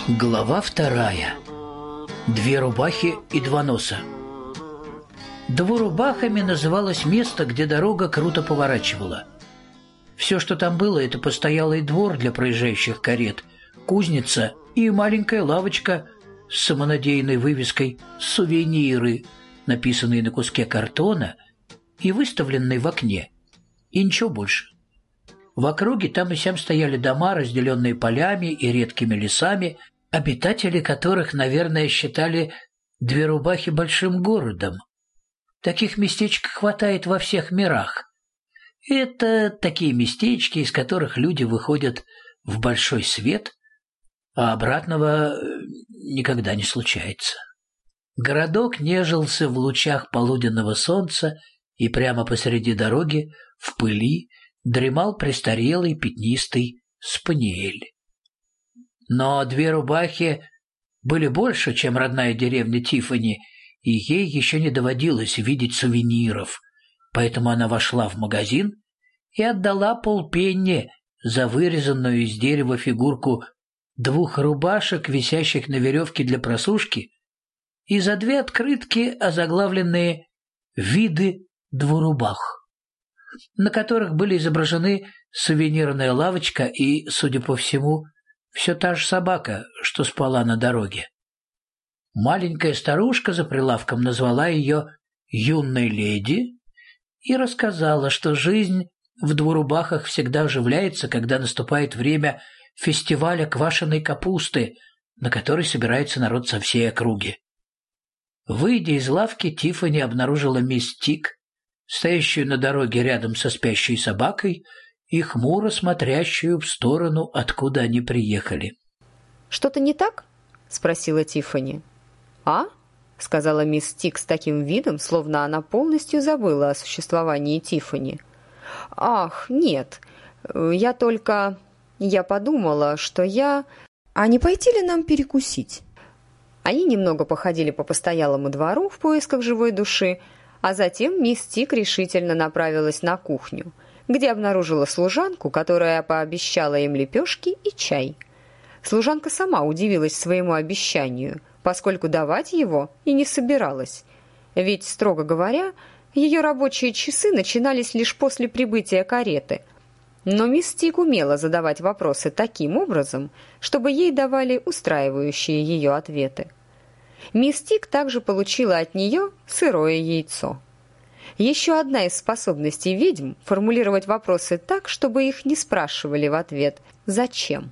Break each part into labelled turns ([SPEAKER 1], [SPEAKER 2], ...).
[SPEAKER 1] Глава 2. Две рубахи и два носа. Двурубахами называлось место, где дорога круто поворачивала. Все, что там было, это постоялый двор для проезжающих карет, кузница и маленькая лавочка с самонадеянной вывеской «Сувениры», написанной на куске картона и выставленной в окне. И ничего больше. В округе там и сям стояли дома, разделенные полями и редкими лесами, обитатели которых, наверное, считали Две Рубахи большим городом. Таких местечек хватает во всех мирах. Это такие местечки, из которых люди выходят в большой свет, а обратного никогда не случается. Городок нежился в лучах полуденного солнца, и прямо посреди дороги, в пыли, дремал престарелый пятнистый спаниель. Но Две Рубахи были больше, чем родная деревня Тиффани, и ей еще не доводилось видеть сувениров, поэтому она вошла в магазин и отдала полпенни за вырезанную из дерева фигурку двух рубашек, висящих на веревке для просушки, и за две открытки, озаглавленные «Виды двурубах», на которых были изображены сувенирная лавочка и, судя по всему, все та же собака, что спала на дороге. Маленькая старушка за прилавком назвала ее «юной леди» и рассказала, что жизнь в Двурубахах всегда оживляется, когда наступает время фестиваля квашеной капусты, на который собирается народ со всей округи. Выйдя из лавки, Тиффани обнаружила мисс Тик, стоящую на дороге рядом со спящей собакой и хмуро смотрящую в сторону, откуда они приехали.
[SPEAKER 2] «Что-то не так?» — спросила Тиффани. «А?» — сказала мисс Тик с таким видом, словно она полностью забыла о существовании Тиффани. «Ах, нет, я подумала, что А не пойти ли нам перекусить?» Они немного походили по постоялому двору в поисках живой души, а затем мисс Тик решительно направилась на кухню, где обнаружила служанку, которая пообещала им лепешки и чай. Служанка сама удивилась своему обещанию, поскольку давать его и не собиралась. Ведь, строго говоря, ее рабочие часы начинались лишь после прибытия кареты. Но мисс Тик умела задавать вопросы таким образом, чтобы ей давали устраивающие ее ответы. Мисс Тик также получила от нее сырое яйцо. Еще одна из способностей ведьм – формулировать вопросы так, чтобы их не спрашивали в ответ «Зачем?».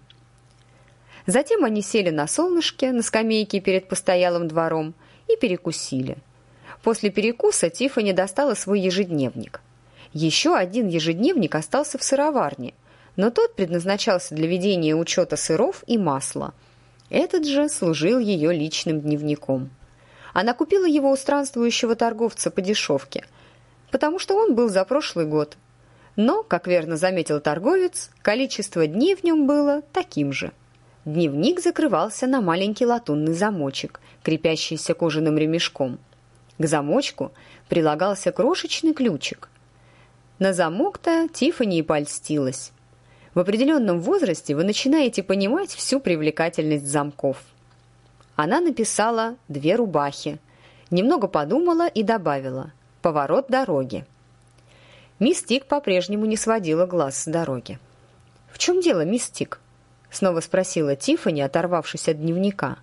[SPEAKER 2] Затем они сели на солнышке, на скамейке перед постоялым двором и перекусили. После перекуса Тиффани достала свой ежедневник. Еще один ежедневник остался в сыроварне, но тот предназначался для ведения учета сыров и масла. Этот же служил ее личным дневником. Она купила его у странствующего торговца по дешевке, потому что он был за прошлый год. Но, как верно заметил торговец, количество дней в нем было таким же. Дневник закрывался на маленький латунный замочек, крепящийся кожаным ремешком. К замочку прилагался крошечный ключик. На замок-то Тиффани и польстилась. В определенном возрасте вы начинаете понимать всю привлекательность замков. Она написала «Две рубахи», немного подумала и добавила «Поворот дороги». Мисс Тик по-прежнему не сводила глаз с дороги. «В чем дело, мисс Тик?» — снова спросила Тиффани, оторвавшись от дневника.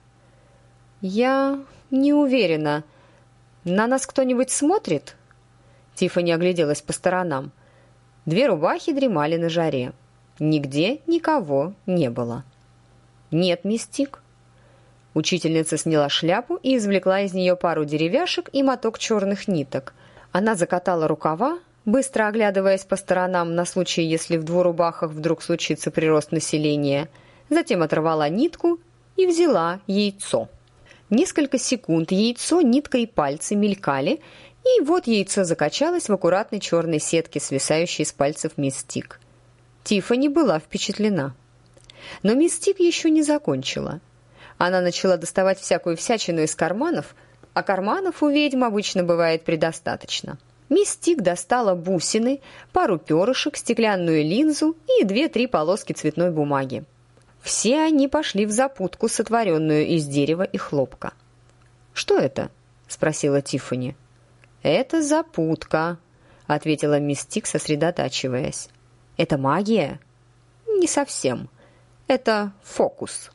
[SPEAKER 2] «Я не уверена. На нас кто-нибудь смотрит?» Тиффани огляделась по сторонам. Две рубахи дремали на жаре. Нигде никого не было. «Нет, мисс Тик». Учительница сняла шляпу и извлекла из нее пару деревяшек и моток черных ниток. Она закатала рукава, быстро оглядываясь по сторонам на случай, если в Двурубахах вдруг случится прирост населения, затем оторвала нитку и взяла яйцо. Несколько секунд яйцо, нитка и пальцы мелькали, и вот яйцо закачалось в аккуратной черной сетке, свисающей с пальцев мисс Тик. Тиффани была впечатлена. Но мисс Тик еще не закончила. Она начала доставать всякую всячину из карманов, а карманов у ведьм обычно бывает предостаточно. Мисс Тик достала бусины, пару перышек, стеклянную линзу и 2-3 полоски цветной бумаги. Все они пошли в запутку, сотворенную из дерева и хлопка. «Что это?» — спросила Тиффани. «Это запутка», — ответила мисс Тик, сосредотачиваясь. «Это магия?» «Не совсем. Это фокус».